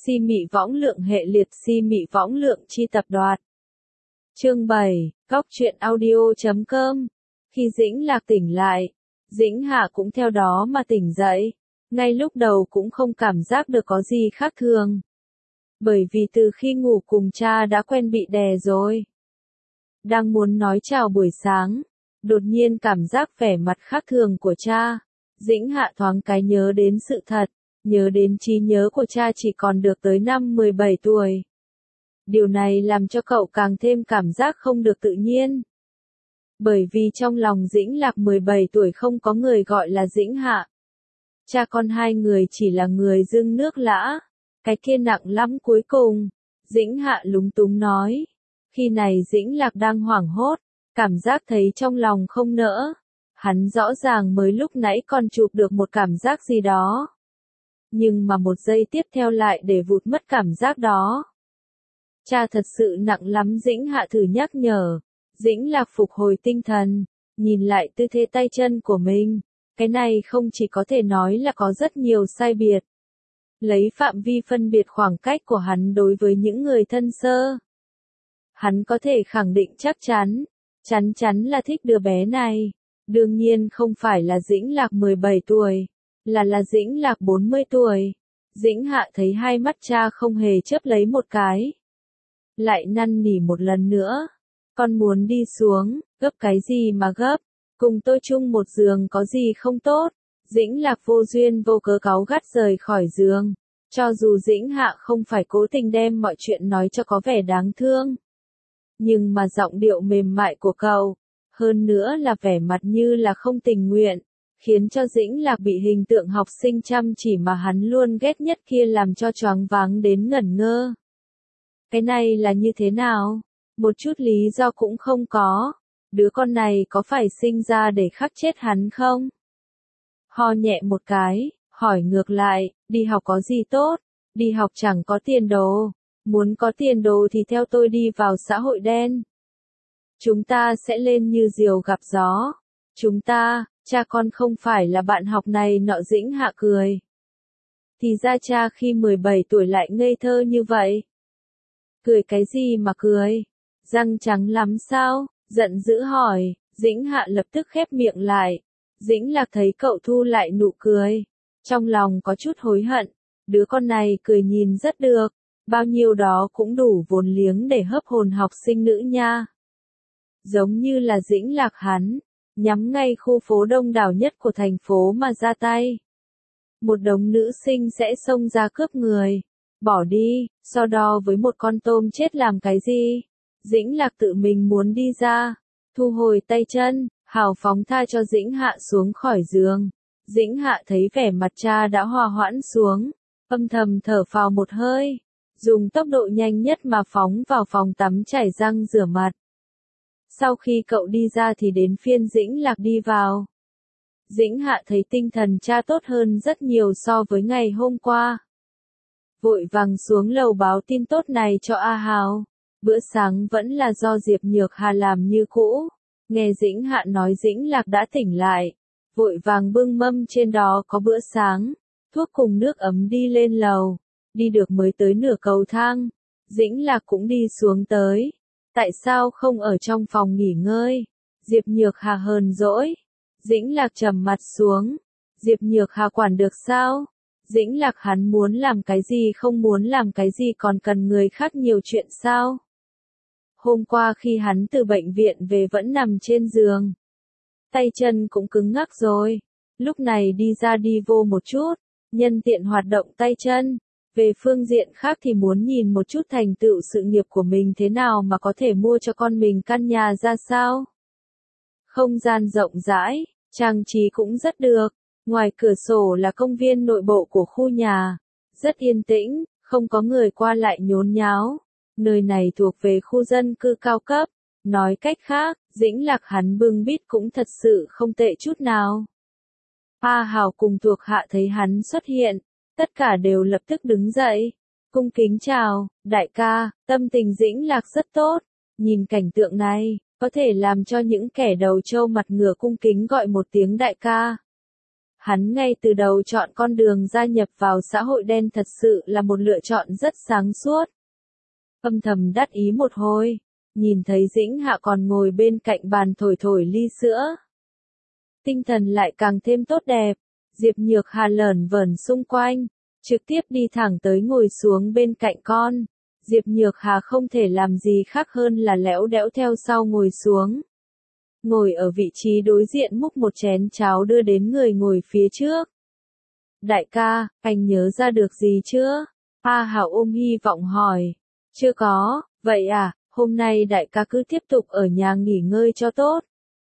Si mị võng lượng hệ liệt si mị võng lượng chi tập đoạt. Chương 7, Góc truyện audio.com. Khi Dĩnh Lạc tỉnh lại, Dĩnh Hạ cũng theo đó mà tỉnh dậy. Ngay lúc đầu cũng không cảm giác được có gì khác thường. Bởi vì từ khi ngủ cùng cha đã quen bị đè rồi. Đang muốn nói chào buổi sáng, đột nhiên cảm giác vẻ mặt khác thường của cha. Dĩnh Hạ thoáng cái nhớ đến sự thật, nhớ đến trí nhớ của cha chỉ còn được tới năm 17 tuổi. Điều này làm cho cậu càng thêm cảm giác không được tự nhiên. Bởi vì trong lòng Dĩnh Lạc 17 tuổi không có người gọi là Dĩnh Hạ. Cha con hai người chỉ là người dưng nước lã. Cái kia nặng lắm cuối cùng. Dĩnh Hạ lúng túng nói. Khi này Dĩnh Lạc đang hoảng hốt, cảm giác thấy trong lòng không nỡ. Hắn rõ ràng mới lúc nãy còn chụp được một cảm giác gì đó. Nhưng mà một giây tiếp theo lại để vụt mất cảm giác đó. Cha thật sự nặng lắm, Dĩnh Hạ thử nhắc nhở. Dĩnh Lạc phục hồi tinh thần, nhìn lại tư thế tay chân của mình. Cái này không chỉ có thể nói là có rất nhiều sai biệt. Lấy phạm vi phân biệt khoảng cách của hắn đối với những người thân sơ. Hắn có thể khẳng định chắc chắn là thích đứa bé này. Đương nhiên không phải là Dĩnh Lạc 17 tuổi, là Dĩnh Lạc 40 tuổi. Dĩnh Hạ thấy hai mắt cha không hề chớp lấy một cái. Lại năn nỉ một lần nữa. Con muốn đi xuống, gấp cái gì mà gấp, cùng tôi chung một giường có gì không tốt. Dĩnh Lạc vô duyên vô cớ cáu gắt rời khỏi giường. Cho dù Dĩnh Hạ không phải cố tình đem mọi chuyện nói cho có vẻ đáng thương. Nhưng mà giọng điệu mềm mại của cậu, hơn nữa là vẻ mặt như là không tình nguyện, khiến cho Dĩnh Lạc bị hình tượng học sinh chăm chỉ mà hắn luôn ghét nhất kia làm cho choáng váng đến ngẩn ngơ. Cái này là như thế nào? Một chút lý do cũng không có. Đứa con này có phải sinh ra để khắc chết hắn không? Ho nhẹ một cái, hỏi ngược lại, đi học có gì tốt? Đi học chẳng có tiền đồ. Muốn có tiền đồ thì theo tôi đi vào xã hội đen. Chúng ta sẽ lên như diều gặp gió. Chúng ta, cha con không phải là bạn học này nọ. Dĩnh Hạ cười. Thì ra cha khi 17 tuổi lại ngây thơ như vậy. Cười cái gì mà cười? Răng trắng lắm sao? Giận dữ hỏi. Dĩnh Hạ lập tức khép miệng lại. Dĩnh Lạc thấy cậu thu lại nụ cười. Trong lòng có chút hối hận. Đứa con này cười nhìn rất được. Bao nhiêu đó cũng đủ vốn liếng để hấp hồn học sinh nữ nha. Giống như là Dĩnh Lạc hắn, nhắm ngay khu phố đông đảo nhất của thành phố mà ra tay. Một đống nữ sinh sẽ xông ra cướp người. Bỏ đi, so đo với một con tôm chết làm cái gì? Dĩnh Lạc tự mình muốn đi ra, thu hồi tay chân, hào phóng tha cho Dĩnh Hạ xuống khỏi giường. Dĩnh Hạ thấy vẻ mặt cha đã hòa hoãn xuống, âm thầm thở phào một hơi, dùng tốc độ nhanh nhất mà phóng vào phòng tắm chải răng rửa mặt. Sau khi cậu đi ra thì đến phiên Dĩnh Lạc đi vào. Dĩnh Hạ thấy tinh thần cha tốt hơn rất nhiều so với ngày hôm qua. Vội vàng xuống lầu báo tin tốt này cho A Hào. Bữa sáng vẫn là do Diệp Nhược Hà làm như cũ. Nghe Dĩnh Hạ nói Dĩnh Lạc đã tỉnh lại. Vội vàng bưng mâm trên đó có bữa sáng, thuốc cùng nước ấm đi lên lầu. Đi được mới tới nửa cầu thang. Dĩnh Lạc cũng đi xuống tới. Tại sao không ở trong phòng nghỉ ngơi? Diệp Nhược Hà hờn dỗi. Dĩnh Lạc trầm mặt xuống. Diệp Nhược Hà quản được sao? Dĩnh Lạc hắn muốn làm cái gì không muốn làm cái gì còn cần người khác nhiều chuyện sao? Hôm qua khi hắn từ bệnh viện về vẫn nằm trên giường. Tay chân cũng cứng ngắc rồi. Lúc này đi ra đi vô một chút, nhân tiện hoạt động tay chân. Về phương diện khác thì muốn nhìn một chút thành tựu sự nghiệp của mình thế nào mà có thể mua cho con mình căn nhà ra sao. Không gian rộng rãi, trang trí cũng rất được. Ngoài cửa sổ là công viên nội bộ của khu nhà. Rất yên tĩnh, không có người qua lại nhốn nháo. Nơi này thuộc về khu dân cư cao cấp. Nói cách khác, Dĩnh Lạc hắn bưng bít cũng thật sự không tệ chút nào. A Hào cùng thuộc hạ thấy hắn xuất hiện. Tất cả đều lập tức đứng dậy. Cung kính chào, đại ca. Tâm tình Dĩnh Lạc rất tốt. Nhìn cảnh tượng này, có thể làm cho những kẻ đầu trâu mặt ngựa cung kính gọi một tiếng đại ca. Hắn ngay từ đầu chọn con đường gia nhập vào xã hội đen thật sự là một lựa chọn rất sáng suốt. Âm thầm đắc ý một hồi, nhìn thấy Dĩnh Hạ còn ngồi bên cạnh bàn thổi thổi ly sữa. Tinh thần lại càng thêm tốt đẹp, Diệp Nhược Hà lởn vởn xung quanh, trực tiếp đi thẳng tới ngồi xuống bên cạnh con. Diệp Nhược Hà không thể làm gì khác hơn là lẽo đẽo theo sau ngồi xuống. Ngồi ở vị trí đối diện múc một chén cháo đưa đến người ngồi phía trước. Đại ca, anh nhớ ra được gì chưa? A Hảo ôm hy vọng hỏi. Chưa có, vậy à, hôm nay đại ca cứ tiếp tục ở nhà nghỉ ngơi cho tốt.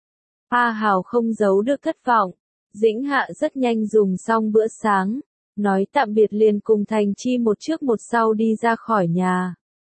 A Hảo không giấu được thất vọng. Dĩnh Hạ rất nhanh dùng xong bữa sáng, nói tạm biệt liền cùng Thành Chi một trước một sau đi ra khỏi nhà.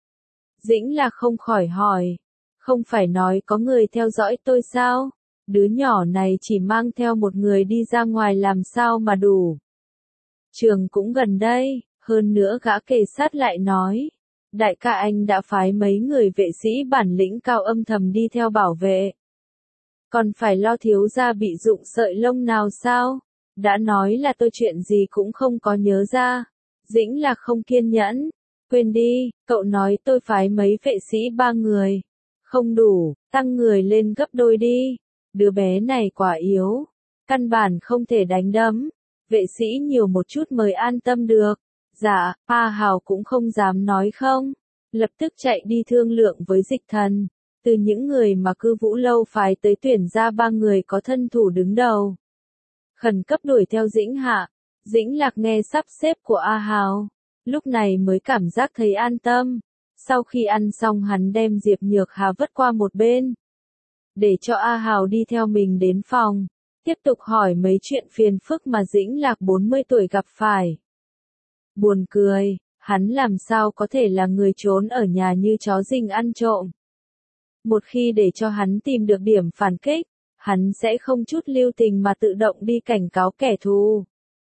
Dĩnh Lạc không khỏi hỏi, không phải nói có người theo dõi tôi sao? Đứa nhỏ này chỉ mang theo một người đi ra ngoài làm sao mà đủ. Trường cũng gần đây, hơn nữa gã kề sát lại nói, đại ca anh đã phái mấy người vệ sĩ bản lĩnh cao âm thầm đi theo bảo vệ. Còn phải lo thiếu gia bị rụng sợi lông nào sao? Đã nói là tôi chuyện gì cũng không có nhớ ra. Dĩnh Lạc không kiên nhẫn. Quên đi, cậu nói tôi phái mấy vệ sĩ 3 người. Không đủ, tăng người lên gấp đôi đi. Đứa bé này quả yếu. Căn bản không thể đánh đấm. Vệ sĩ nhiều một chút mới an tâm được. Dạ, A Hào cũng không dám nói không. Lập tức chạy đi thương lượng với Dịch Thần. Từ những người mà Cư Vũ Lâu phái tới tuyển ra 3 người có thân thủ đứng đầu. Khẩn cấp đuổi theo Dĩnh Hạ. Dĩnh Lạc nghe sắp xếp của A Hào, lúc này mới cảm giác thấy an tâm. Sau khi ăn xong hắn đem Diệp Nhược Hà vứt qua một bên, để cho A Hào đi theo mình đến phòng, tiếp tục hỏi mấy chuyện phiền phức mà Dĩnh Lạc 40 tuổi gặp phải. Buồn cười, hắn làm sao có thể là người trốn ở nhà như chó rình ăn trộm. Một khi để cho hắn tìm được điểm phản kích, hắn sẽ không chút lưu tình mà tự động đi cảnh cáo kẻ thù.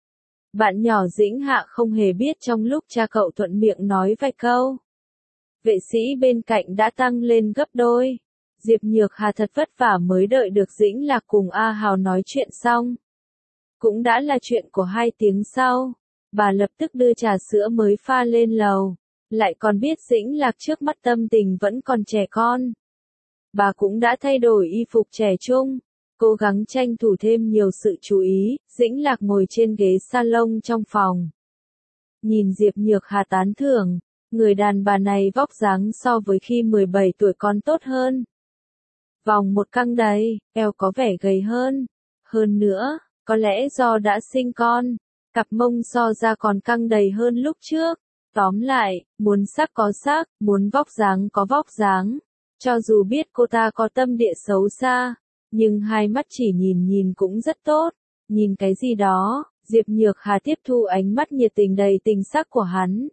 Bạn nhỏ Dĩnh Hạ không hề biết trong lúc cha cậu thuận miệng nói vài câu, vệ sĩ bên cạnh đã tăng lên gấp đôi. Diệp Nhược Hà thật vất vả mới đợi được Dĩnh Lạc cùng A Hào nói chuyện xong. Cũng đã là chuyện của 2 tiếng sau, bà lập tức đưa trà sữa mới pha lên lầu, lại còn biết Dĩnh Lạc trước mắt tâm tình vẫn còn trẻ con. Bà cũng đã thay đổi y phục trẻ trung, cố gắng tranh thủ thêm nhiều sự chú ý. Dĩnh Lạc ngồi trên ghế salon trong phòng, nhìn Diệp Nhược Hà tán thưởng, người đàn bà này vóc dáng so với khi 17 tuổi còn tốt hơn. Vòng một căng đầy, eo có vẻ gầy hơn. Hơn nữa, có lẽ do đã sinh con, cặp mông so ra còn căng đầy hơn lúc trước. Tóm lại, muốn sắc có sắc, muốn vóc dáng có vóc dáng. Cho dù biết cô ta có tâm địa xấu xa, nhưng hai mắt chỉ nhìn cũng rất tốt. Nhìn cái gì đó, Diệp Nhược Hà tiếp thu ánh mắt nhiệt tình đầy tình sắc của hắn.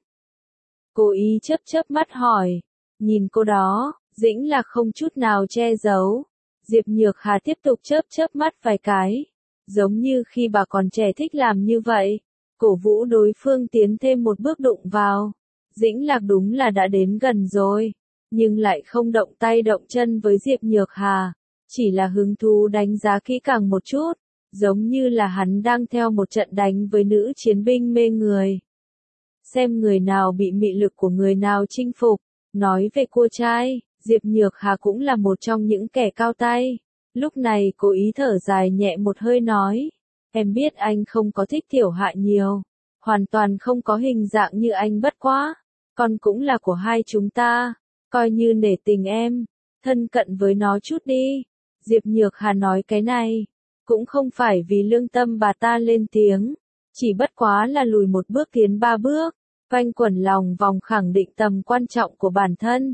Cố ý chớp mắt hỏi, nhìn cô đó, Dĩnh Lạc không chút nào che giấu. Diệp Nhược Hà tiếp tục chớp mắt vài cái, giống như khi bà còn trẻ thích làm như vậy, cổ vũ đối phương tiến thêm một bước đụng vào. Dĩnh Lạc đúng là đã đến gần rồi, nhưng lại không động tay động chân với Diệp Nhược Hà, chỉ là hứng thú đánh giá kỹ càng một chút, giống như là hắn đang theo một trận đánh với nữ chiến binh mê người. Xem người nào bị mị lực của người nào chinh phục. Nói về cua trai, Diệp Nhược Hà cũng là một trong những kẻ cao tay. Lúc này cố ý thở dài nhẹ một hơi nói, em biết anh không có thích Tiểu Hạ nhiều, hoàn toàn không có hình dạng như anh, bất quá con cũng là của hai chúng ta, coi như nể tình em, thân cận với nó chút đi. Diệp Nhược Hà nói cái này, cũng không phải vì lương tâm bà ta lên tiếng, chỉ bất quá là lùi một bước tiến 3 bước, quanh quẩn lòng vòng khẳng định tầm quan trọng của bản thân.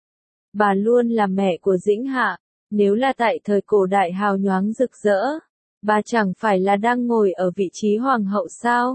Bà luôn là mẹ của Dĩnh Hạ, nếu là tại thời cổ đại hào nhoáng rực rỡ, bà chẳng phải là đang ngồi ở vị trí hoàng hậu sao?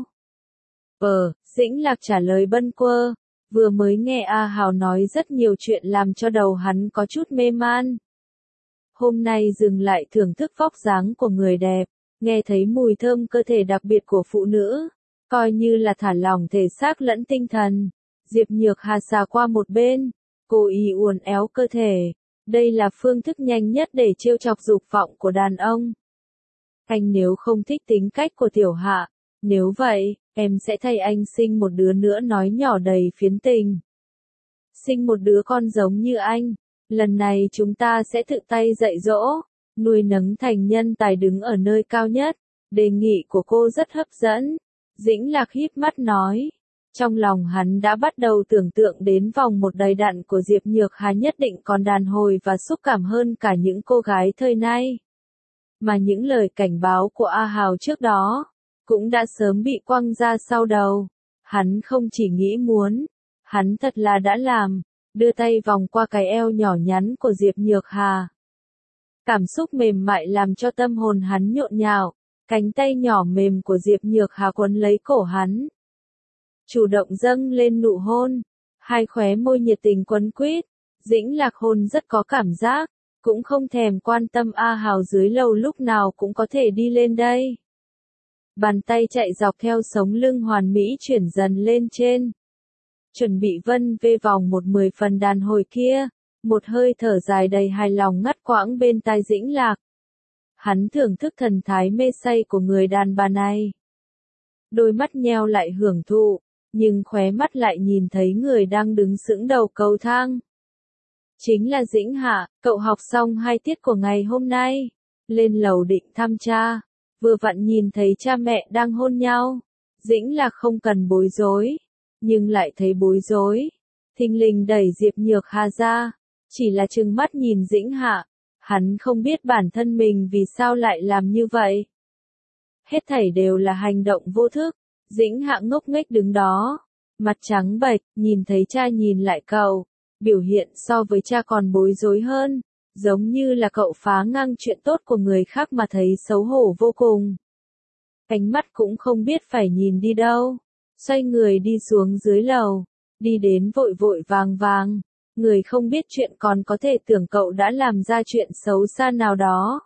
Dĩnh Lạc trả lời bâng quơ, vừa mới nghe A Hào nói rất nhiều chuyện làm cho đầu hắn có chút mê man. Hôm nay dừng lại thưởng thức vóc dáng của người đẹp, nghe thấy mùi thơm cơ thể đặc biệt của phụ nữ, coi như là thả lỏng thể xác lẫn tinh thần. Diệp Nhược Hà xà qua một bên, cố ý uốn éo cơ thể. Đây là phương thức nhanh nhất để trêu chọc dục vọng của đàn ông. Anh nếu không thích tính cách của Tiểu Hạ, nếu vậy, em sẽ thay anh sinh một đứa nữa, nói nhỏ đầy phiến tình. Sinh một đứa con giống như anh, lần này chúng ta sẽ tự tay dạy dỗ, nuôi nấng thành nhân tài đứng ở nơi cao nhất. Đề nghị của cô rất hấp dẫn. Dĩnh Lạc híp mắt nói. Trong lòng hắn đã bắt đầu tưởng tượng đến vòng một đầy đặn của Diệp Nhược Hà nhất định còn đàn hồi và xúc cảm hơn cả những cô gái thời nay. Mà những lời cảnh báo của A Hào trước đó, cũng đã sớm bị quăng ra sau đầu. Hắn không chỉ nghĩ muốn, hắn thật là đã làm, đưa tay vòng qua cái eo nhỏ nhắn của Diệp Nhược Hà. Cảm xúc mềm mại làm cho tâm hồn hắn nhộn nhạo, cánh tay nhỏ mềm của Diệp Nhược Hà quấn lấy cổ hắn. Chủ động dâng lên nụ hôn, hai khóe môi nhiệt tình quấn quýt, Dĩnh Lạc hôn rất có cảm giác, cũng không thèm quan tâm A Hào dưới lầu lúc nào cũng có thể đi lên đây. Bàn tay chạy dọc theo sống lưng hoàn mỹ chuyển dần lên trên. Chuẩn bị vân vê vòng một 10 phần đàn hồi kia, một hơi thở dài đầy hài lòng ngắt quãng bên tai Dĩnh Lạc. Hắn thưởng thức thần thái mê say của người đàn bà này. Đôi mắt nheo lại hưởng thụ, nhưng khóe mắt lại nhìn thấy người đang đứng sững đầu cầu thang. Chính là Dĩnh Hạ, cậu học xong 2 tiết của ngày hôm nay, lên lầu định thăm cha, vừa vặn nhìn thấy cha mẹ đang hôn nhau. Dĩnh Lạc không cần bối rối, nhưng lại thấy bối rối. Thình lình đẩy Diệp Nhược Hà ra, chỉ là trừng mắt nhìn Dĩnh Hạ, hắn không biết bản thân mình vì sao lại làm như vậy. Hết thảy đều là hành động vô thức. Dĩnh Hạ ngốc nghếch đứng đó, mặt trắng bệch, nhìn thấy cha nhìn lại cậu, biểu hiện so với cha còn bối rối hơn, giống như là cậu phá ngang chuyện tốt của người khác mà thấy xấu hổ vô cùng. Ánh mắt cũng không biết phải nhìn đi đâu, xoay người đi xuống dưới lầu, đi đến vội vội vàng vàng, người không biết chuyện còn có thể tưởng cậu đã làm ra chuyện xấu xa nào đó.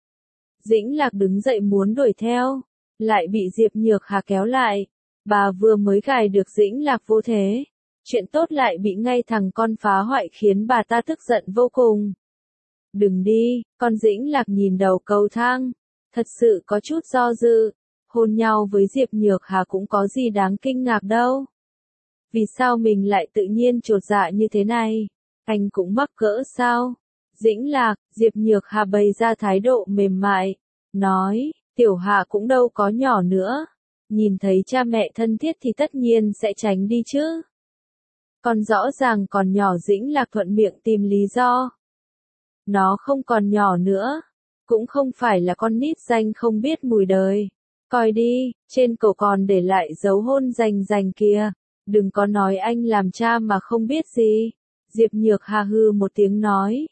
Dĩnh Lạc đứng dậy muốn đuổi theo, lại bị Diệp Nhược Hà kéo lại. Bà vừa mới gài được Dĩnh Lạc vô thế, chuyện tốt lại bị ngay thằng con phá hoại khiến bà ta tức giận vô cùng. Đừng đi, con Dĩnh Lạc nhìn đầu cầu thang, thật sự có chút do dự, hôn nhau với Diệp Nhược Hà cũng có gì đáng kinh ngạc đâu. Vì sao mình lại tự nhiên chột dạ như thế này? Anh cũng mắc cỡ sao? Dĩnh Lạc, Diệp Nhược Hà bày ra thái độ mềm mại, nói, Tiểu Hạ cũng đâu có nhỏ nữa. Nhìn thấy cha mẹ thân thiết thì tất nhiên sẽ tránh đi chứ. Còn rõ ràng còn nhỏ. Dĩnh Lạc thuận miệng tìm lý do. Nó không còn nhỏ nữa, cũng không phải là con nít danh không biết mùi đời. Coi đi, trên cổ còn để lại dấu hôn rành kìa, đừng có nói anh làm cha mà không biết gì. Diệp Nhược Hà hừ một tiếng nói.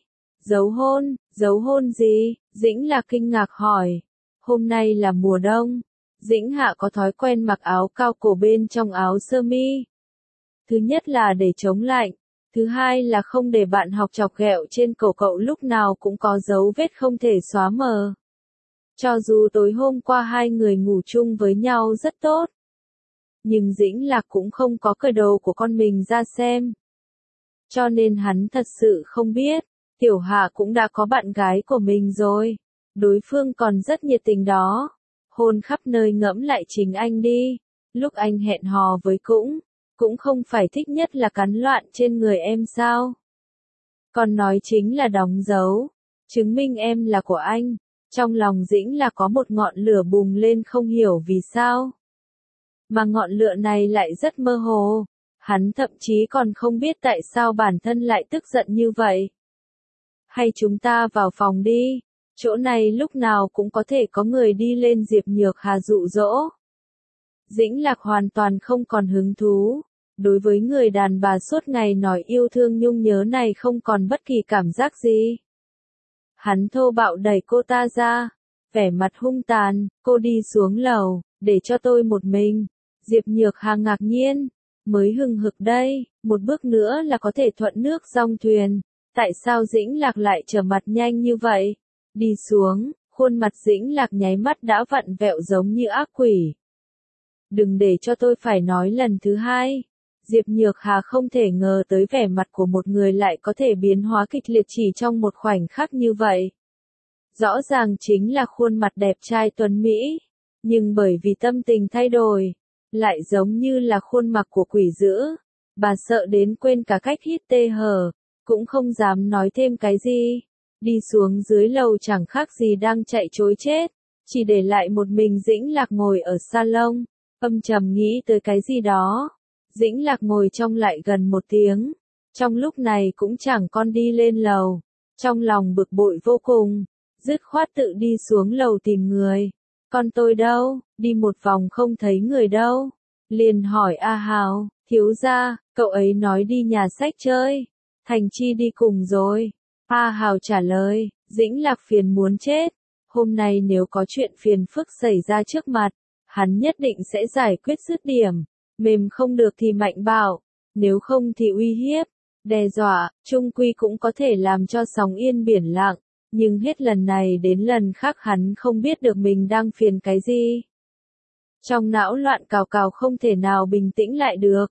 Dấu hôn gì? Dĩnh Lạc kinh ngạc hỏi. Hôm nay là mùa đông. Dĩnh Hạ có thói quen mặc áo cao cổ bên trong áo sơ mi. Thứ nhất là để chống lạnh, thứ hai là không để bạn học chọc ghẹo trên cổ cậu lúc nào cũng có dấu vết không thể xóa mờ. Cho dù tối hôm qua hai người ngủ chung với nhau rất tốt, nhưng Dĩnh Lạc cũng không có cởi đồ của con mình ra xem. Cho nên hắn thật sự không biết, Tiểu Hạ cũng đã có bạn gái của mình rồi. Đối phương còn rất nhiệt tình đó. Hôn khắp nơi, ngẫm lại chính anh đi. Lúc anh hẹn hò với cũng không phải thích nhất là cắn loạn trên người em sao? Còn nói chính là đóng dấu, chứng minh em là của anh. Trong lòng Dĩnh là có một ngọn lửa bùng lên không hiểu vì sao. Mà ngọn lửa này lại rất mơ hồ. Hắn thậm chí còn không biết tại sao bản thân lại tức giận như vậy. Hay chúng ta vào phòng đi. Chỗ này lúc nào cũng có thể có người đi lên. Diệp Nhược Hà dụ dỗ. Dĩnh Lạc hoàn toàn không còn hứng thú. Đối với người đàn bà suốt ngày nói yêu thương nhung nhớ này không còn bất kỳ cảm giác gì. Hắn thô bạo đẩy cô ta ra. Vẻ mặt hung tàn, cô đi xuống lầu, để cho tôi một mình. Diệp Nhược Hà ngạc nhiên. Mới hừng hực đây, một bước nữa là có thể thuận nước dong thuyền. Tại sao Dĩnh Lạc lại trở mặt nhanh như vậy? Đi xuống, khuôn mặt Dĩnh Lạc nháy mắt đã vặn vẹo giống như ác quỷ. Đừng để cho tôi phải nói lần thứ hai. Diệp Nhược Hà không thể ngờ tới vẻ mặt của một người lại có thể biến hóa kịch liệt chỉ trong một khoảnh khắc như vậy. Rõ ràng chính là khuôn mặt đẹp trai tuấn Mỹ, nhưng bởi vì tâm tình thay đổi, lại giống như là khuôn mặt của quỷ dữ. Bà sợ đến quên cả cách hít tê hở, cũng không dám nói thêm cái gì. Đi xuống dưới lầu chẳng khác gì đang chạy trối chết, chỉ để lại một mình Dĩnh Lạc ngồi ở salon, âm trầm nghĩ tới cái gì đó. Dĩnh Lạc ngồi trong lại gần 1 tiếng, trong lúc này cũng chẳng con đi lên lầu, trong lòng bực bội vô cùng, dứt khoát tự đi xuống lầu tìm người. Con tôi đâu, đi một vòng không thấy người đâu. Liền hỏi A Hào, thiếu gia, cậu ấy nói đi nhà sách chơi, Thành Chi đi cùng rồi. A Hào trả lời, Dĩnh Lạc phiền muốn chết, hôm nay nếu có chuyện phiền phức xảy ra trước mặt, hắn nhất định sẽ giải quyết dứt điểm, mềm không được thì mạnh bạo, nếu không thì uy hiếp, đe dọa, chung quy cũng có thể làm cho sóng yên biển lặng, nhưng hết lần này đến lần khác hắn không biết được mình đang phiền cái gì. Trong não loạn cào cào không thể nào bình tĩnh lại được.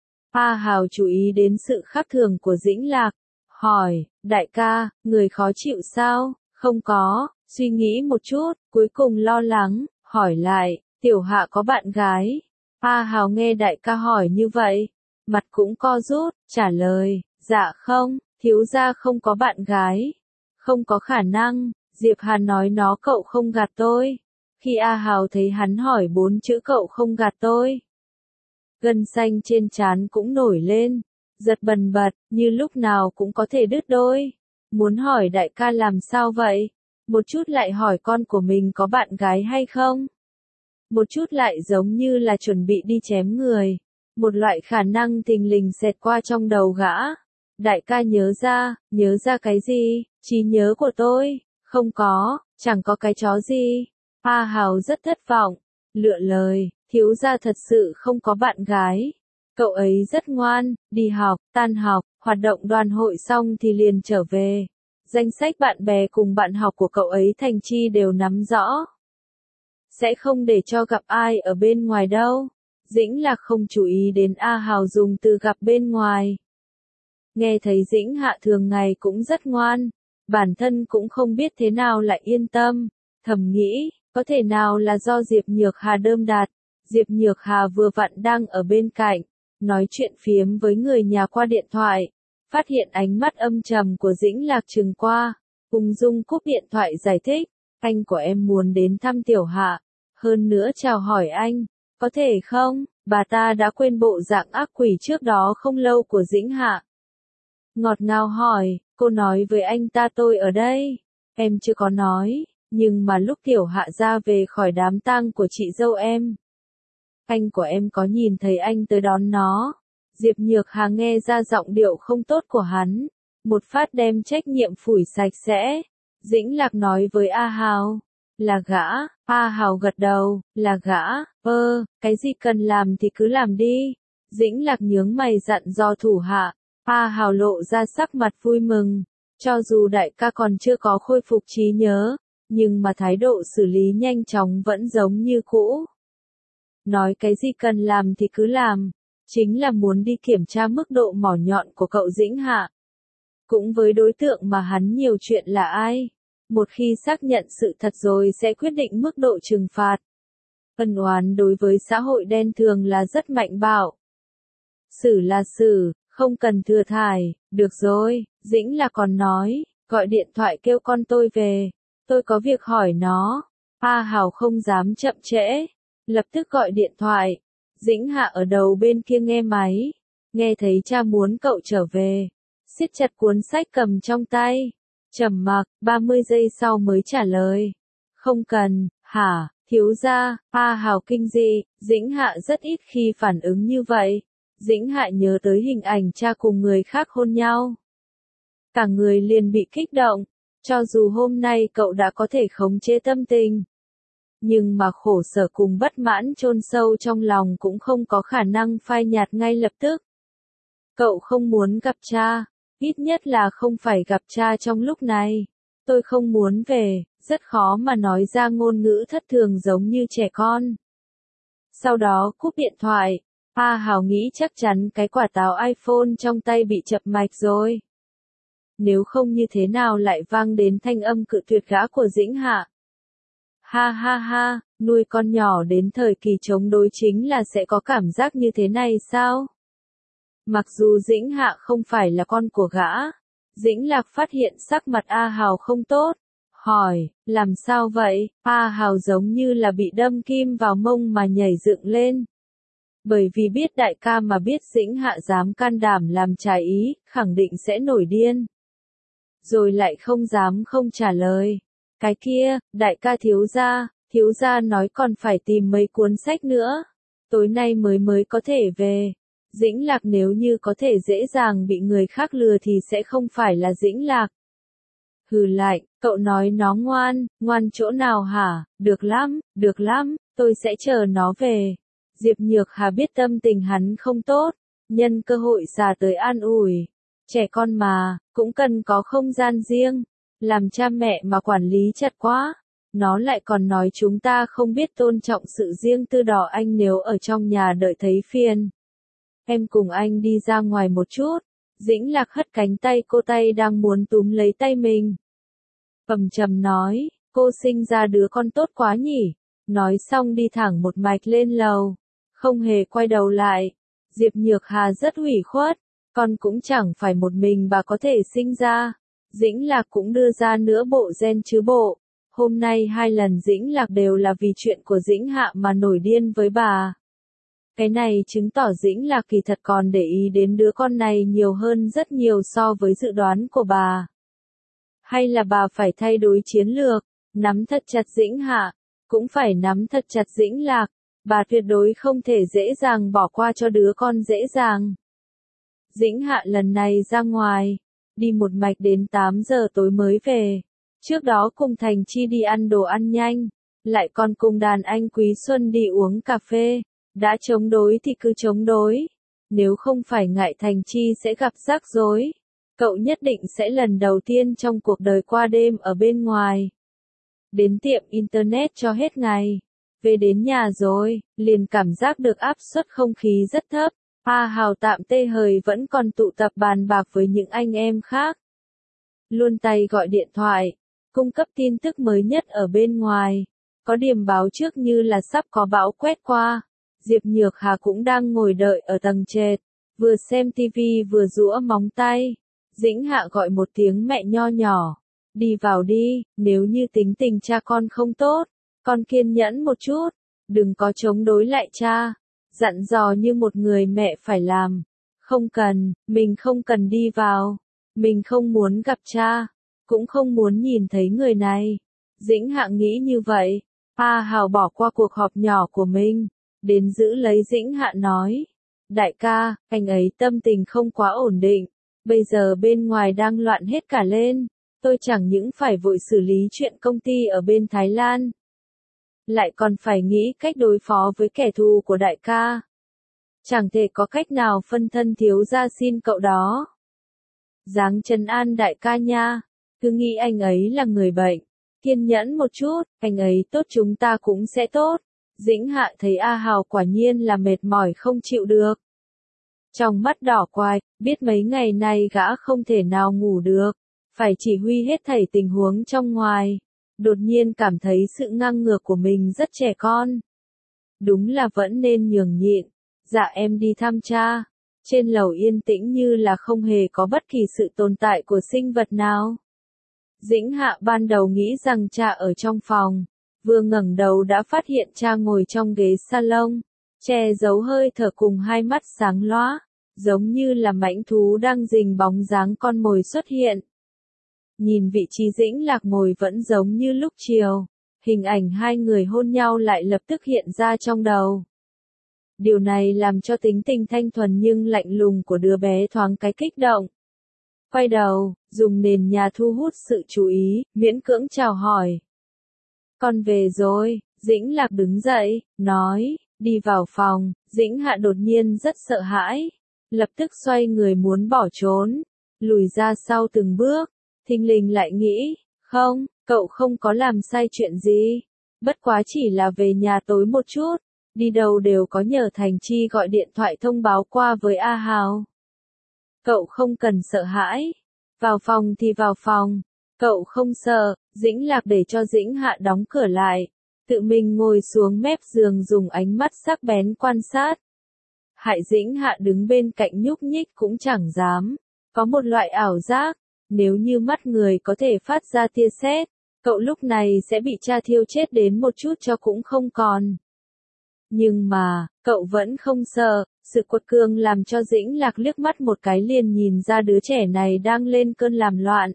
A Hào chú ý đến sự khác thường của Dĩnh Lạc, hỏi, đại ca, người khó chịu sao? Không có, suy nghĩ một chút, cuối cùng lo lắng, hỏi lại, tiểu hạ có bạn gái. A Hào nghe đại ca hỏi như vậy, mặt cũng co rút, trả lời, dạ không, thiếu gia không có bạn gái. Không có khả năng, Diệp Hàn nói nó cậu không gạt tôi. Khi A Hào thấy hắn hỏi 4 chữ cậu không gạt tôi, gân xanh trên trán cũng nổi lên, giật bần bật, như lúc nào cũng có thể đứt đôi. Muốn hỏi đại ca làm sao vậy? Một chút lại hỏi con của mình có bạn gái hay không? Một chút lại giống như là chuẩn bị đi chém người. Một loại khả năng thình lình xẹt qua trong đầu gã. Đại ca nhớ ra cái gì? Trí nhớ của tôi, không có, chẳng có cái chó gì. A Hào rất thất vọng, lựa lời, thiếu gia thật sự không có bạn gái. Cậu ấy rất ngoan, đi học, tan học, hoạt động đoàn hội xong thì liền trở về. Danh sách bạn bè cùng bạn học của cậu ấy Thành Chi đều nắm rõ. Sẽ không để cho gặp ai ở bên ngoài đâu. Dĩnh Lạc không chú ý đến A Hào dùng từ gặp bên ngoài. Nghe thấy Dĩnh Hạ thường ngày cũng rất ngoan, bản thân cũng không biết thế nào lại yên tâm, thầm nghĩ, có thể nào là do Diệp Nhược Hà đơm đặt. Diệp Nhược Hà vừa vặn đang ở bên cạnh, nói chuyện phiếm với người nhà qua điện thoại, phát hiện ánh mắt âm trầm của Dĩnh Lạc trừng qua, ung dung cúp điện thoại giải thích, anh của em muốn đến thăm Tiểu Hạ, hơn nữa chào hỏi anh, có thể không, bà ta đã quên bộ dạng ác quỷ trước đó không lâu của Dĩnh Hạ. Ngọt ngào hỏi, cô nói với anh ta tôi ở đây, em chưa có nói, nhưng mà lúc Tiểu Hạ ra về khỏi đám tang của chị dâu em, anh của em có nhìn thấy anh tới đón nó. Diệp Nhược Hà nghe ra giọng điệu không tốt của hắn, một phát đem trách nhiệm phủi sạch sẽ. Dĩnh Lạc nói với A Hào, là gã. A Hào gật đầu, là gã. Cái gì cần làm thì cứ làm đi. Dĩnh Lạc nhướng mày dặn dò thủ hạ. A Hào lộ ra sắc mặt vui mừng, cho dù đại ca còn chưa có khôi phục trí nhớ, nhưng mà thái độ xử lý nhanh chóng vẫn giống như cũ. Nói cái gì cần làm thì cứ làm, chính là muốn đi kiểm tra mức độ mỏ nhọn của cậu Dĩnh Hạ. Cũng với đối tượng mà hắn nhiều chuyện là ai. Một khi xác nhận sự thật rồi sẽ quyết định mức độ trừng phạt. Ân oán đối với xã hội đen thường là rất mạnh bạo. Xử là xử, không cần thừa thải, được rồi, Dĩnh là còn nói, gọi điện thoại kêu con tôi về, tôi có việc hỏi nó. A Hào không dám chậm trễ, lập tức gọi điện thoại. Dĩnh Hạ ở đầu bên kia nghe máy, nghe thấy cha muốn cậu trở về, siết chặt cuốn sách cầm trong tay, trầm mặc, 30 giây sau mới trả lời. Không cần, hả, thiếu gia. A Hào kinh dị, Dĩnh Hạ rất ít khi phản ứng như vậy. Dĩnh Hạ nhớ tới hình ảnh cha cùng người khác hôn nhau. Cả người liền bị kích động, cho dù hôm nay cậu đã có thể khống chế tâm tình. Nhưng mà khổ sở cùng bất mãn chôn sâu trong lòng cũng không có khả năng phai nhạt ngay lập tức. Cậu không muốn gặp cha, ít nhất là không phải gặp cha trong lúc này. Tôi không muốn về, rất khó mà nói ra ngôn ngữ thất thường giống như trẻ con. Sau đó cúp điện thoại, A Hào nghĩ chắc chắn cái quả táo iPhone trong tay bị chập mạch rồi. nếu không như thế nào lại vang đến thanh âm cự tuyệt gã của Dĩnh Hạ. Ha ha ha, nuôi con nhỏ đến thời kỳ chống đối chính là sẽ có cảm giác như thế này sao? Mặc dù Dĩnh Hạ không phải là con của gã, Dĩnh Lạc phát hiện sắc mặt A Hào không tốt, hỏi, làm sao vậy? A Hào giống như là bị đâm kim vào mông mà nhảy dựng lên. Bởi vì biết đại ca mà biết Dĩnh Hạ dám can đảm làm trái ý, khẳng định sẽ nổi điên. Rồi lại không dám không trả lời. Cái kia, đại ca thiếu gia nói còn phải tìm mấy cuốn sách nữa. Tối nay mới có thể về. Dĩnh Lạc nếu như có thể dễ dàng bị người khác lừa thì sẽ không phải là Dĩnh Lạc. Hừ lại, cậu nói nó ngoan chỗ nào hả? Được lắm, tôi sẽ chờ nó về. Diệp Nhược Hà biết tâm tình hắn không tốt, nhân cơ hội xà tới an ủi. Trẻ con mà, cũng cần có không gian riêng. Làm cha mẹ mà quản lý chặt quá. Nó lại còn nói chúng ta không biết tôn trọng sự riêng tư đỏ anh nếu ở trong nhà đợi thấy phiền. Em cùng anh đi ra ngoài một chút. Dĩnh Lạc hất cánh tay cô, tay đang muốn túm lấy tay mình. Cầm trầm nói, cô sinh ra đứa con tốt quá nhỉ. Nói xong đi thẳng một mạch lên lầu. Không hề quay đầu lại. Diệp Nhược Hà rất ủy khuất. Con cũng chẳng phải một mình bà có thể sinh ra. Dĩnh Lạc cũng đưa ra nữa bộ gen chứ bộ. Hôm nay 2 lần Dĩnh Lạc đều là vì chuyện của Dĩnh Hạ mà nổi điên với bà. Cái này chứng tỏ Dĩnh Lạc kỳ thật còn để ý đến đứa con này nhiều hơn rất nhiều so với dự đoán của bà. Hay là bà phải thay đổi chiến lược, nắm thật chặt Dĩnh Hạ, cũng phải nắm thật chặt Dĩnh Lạc. Bà tuyệt đối không thể dễ dàng bỏ qua cho đứa con dễ dàng. Dĩnh Hạ lần này ra ngoài, đi một mạch đến 8 giờ tối mới về. Trước đó cùng Thành Chi đi ăn đồ ăn nhanh, lại còn cùng đàn anh Quý Xuân đi uống cà phê. Đã chống đối thì cứ chống đối. Nếu không phải ngại Thành Chi sẽ gặp rắc rối, cậu nhất định sẽ lần đầu tiên trong cuộc đời qua đêm ở bên ngoài. Đến tiệm internet cho hết ngày. Về đến nhà rồi, liền cảm giác được áp suất không khí rất thấp. A Hào tạm tê hời vẫn còn tụ tập bàn bạc với những anh em khác. Luôn tay gọi điện thoại, cung cấp tin tức mới nhất ở bên ngoài. Có điểm báo trước như là sắp có bão quét qua. Diệp Nhược Hà cũng đang ngồi đợi ở tầng trệt, vừa xem tivi vừa giũa móng tay. Dĩnh Hạ gọi một tiếng mẹ nho nhỏ. Đi vào đi, nếu như tính tình cha con không tốt, con kiên nhẫn một chút, đừng có chống đối lại cha. Dặn dò như một người mẹ phải làm. Không cần, mình không cần đi vào. Mình không muốn gặp cha, cũng không muốn nhìn thấy người này. Dĩnh Hạ nghĩ như vậy. A Hào bỏ qua cuộc họp nhỏ của mình, đến giữ lấy Dĩnh Hạ nói. Đại ca, anh ấy tâm tình không quá ổn định. Bây giờ bên ngoài đang loạn hết cả lên. Tôi chẳng những phải vội xử lý chuyện công ty ở bên Thái Lan, lại còn phải nghĩ cách đối phó với kẻ thù của đại ca. Chẳng thể có cách nào phân thân thiếu gia xin cậu đó. Dáng trấn an đại ca nha, cứ nghĩ anh ấy là người bệnh. Kiên nhẫn một chút, anh ấy tốt chúng ta cũng sẽ tốt. Dĩnh Hạ thấy A Hào quả nhiên là mệt mỏi không chịu được. Trong mắt đỏ quai, biết mấy ngày nay gã không thể nào ngủ được, phải chỉ huy hết thảy tình huống trong ngoài. Đột nhiên cảm thấy sự ngang ngược của mình rất trẻ con. Đúng là vẫn nên nhường nhịn. Dạ em đi thăm cha. Trên lầu yên tĩnh như là không hề có bất kỳ sự tồn tại của sinh vật nào. Dĩnh Hạ ban đầu nghĩ rằng cha ở trong phòng. Vừa ngẩng đầu đã phát hiện cha ngồi trong ghế salon, che giấu hơi thở cùng hai mắt sáng lóa, giống như là mãnh thú đang rình bóng dáng con mồi xuất hiện. Nhìn vị trí Dĩnh Lạc ngồi vẫn giống như lúc chiều, hình ảnh hai người hôn nhau lại lập tức hiện ra trong đầu. Điều này làm cho tính tình thanh thuần nhưng lạnh lùng của đứa bé thoáng cái kích động. Quay đầu, dùng nền nhà thu hút sự chú ý, miễn cưỡng chào hỏi. Con về rồi, Dĩnh Lạc đứng dậy, nói, đi vào phòng. Dĩnh Hạ đột nhiên rất sợ hãi, lập tức xoay người muốn bỏ trốn, lùi ra sau từng bước, thình lình lại nghĩ, không, cậu không có làm sai chuyện gì, bất quá chỉ là về nhà tối một chút, đi đâu đều có nhờ Thành Chi gọi điện thoại thông báo qua với A Hào. Cậu không cần sợ hãi, Vào phòng thì vào phòng. Cậu không sợ, Dĩnh Lạc để cho Dĩnh Hạ đóng cửa lại. Tự mình ngồi xuống mép giường dùng ánh mắt sắc bén quan sát. Hại Dĩnh Hạ đứng bên cạnh nhúc nhích cũng chẳng dám. Có một loại ảo giác, nếu như mắt người có thể phát ra tia sét, cậu lúc này sẽ bị tra thiêu chết đến một chút cho cũng không còn. Nhưng mà, cậu vẫn không sợ, sự quật cường làm cho Dĩnh Lạc liếc mắt một cái liền nhìn ra đứa trẻ này đang lên cơn làm loạn.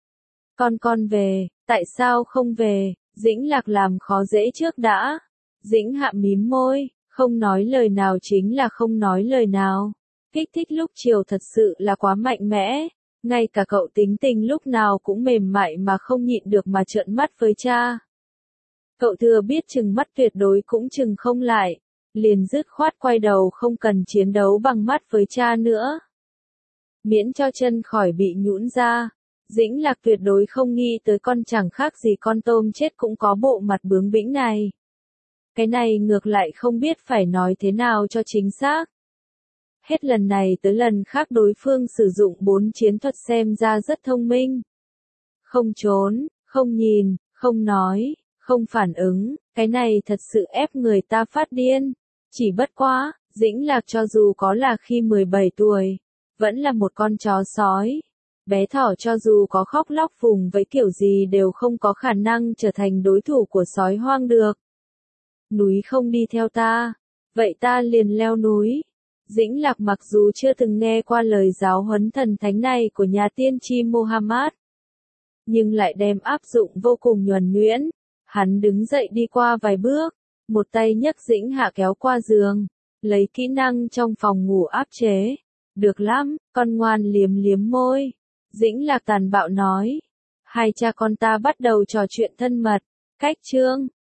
Con về, tại sao không về? Dĩnh Lạc làm khó dễ trước đã. Dĩnh Hạ mím môi, không nói lời nào chính là không nói lời nào. Kích thích lúc chiều thật sự là quá mạnh mẽ. Ngay cả cậu tính tình lúc nào cũng mềm mại mà không nhịn được mà trợn mắt với cha. Cậu thừa biết chừng mắt tuyệt đối cũng chừng không lại. Liền dứt khoát quay đầu không cần chiến đấu bằng mắt với cha nữa. Miễn cho chân khỏi bị nhũn ra. Dĩnh Lạc tuyệt đối không nghĩ tới con chẳng khác gì con tôm chết cũng có bộ mặt bướng bĩnh này. Cái này ngược lại không biết phải nói thế nào cho chính xác. Hết lần này tới lần khác đối phương sử dụng 4 chiến thuật xem ra rất thông minh. Không trốn, không nhìn, không nói, không phản ứng, cái này thật sự ép người ta phát điên. Chỉ bất quá, Dĩnh Lạc cho dù có là khi 17 tuổi, vẫn là một con chó sói. Bé thỏ cho dù có khóc lóc vùng với kiểu gì đều không có khả năng trở thành đối thủ của sói hoang được. Núi không đi theo ta, vậy ta liền leo núi. Dĩnh Lạc mặc dù chưa từng nghe qua lời giáo huấn thần thánh này của nhà tiên tri Muhammad, nhưng lại đem áp dụng vô cùng nhuần nhuyễn. Hắn đứng dậy đi qua vài bước, một tay nhấc Dĩnh Hạ kéo qua giường, lấy kỹ năng trong phòng ngủ áp chế. Được lắm, con ngoan liếm liếm môi. Dĩnh Lạc tàn bạo nói. Hai cha con ta bắt đầu trò chuyện thân mật. Cách chương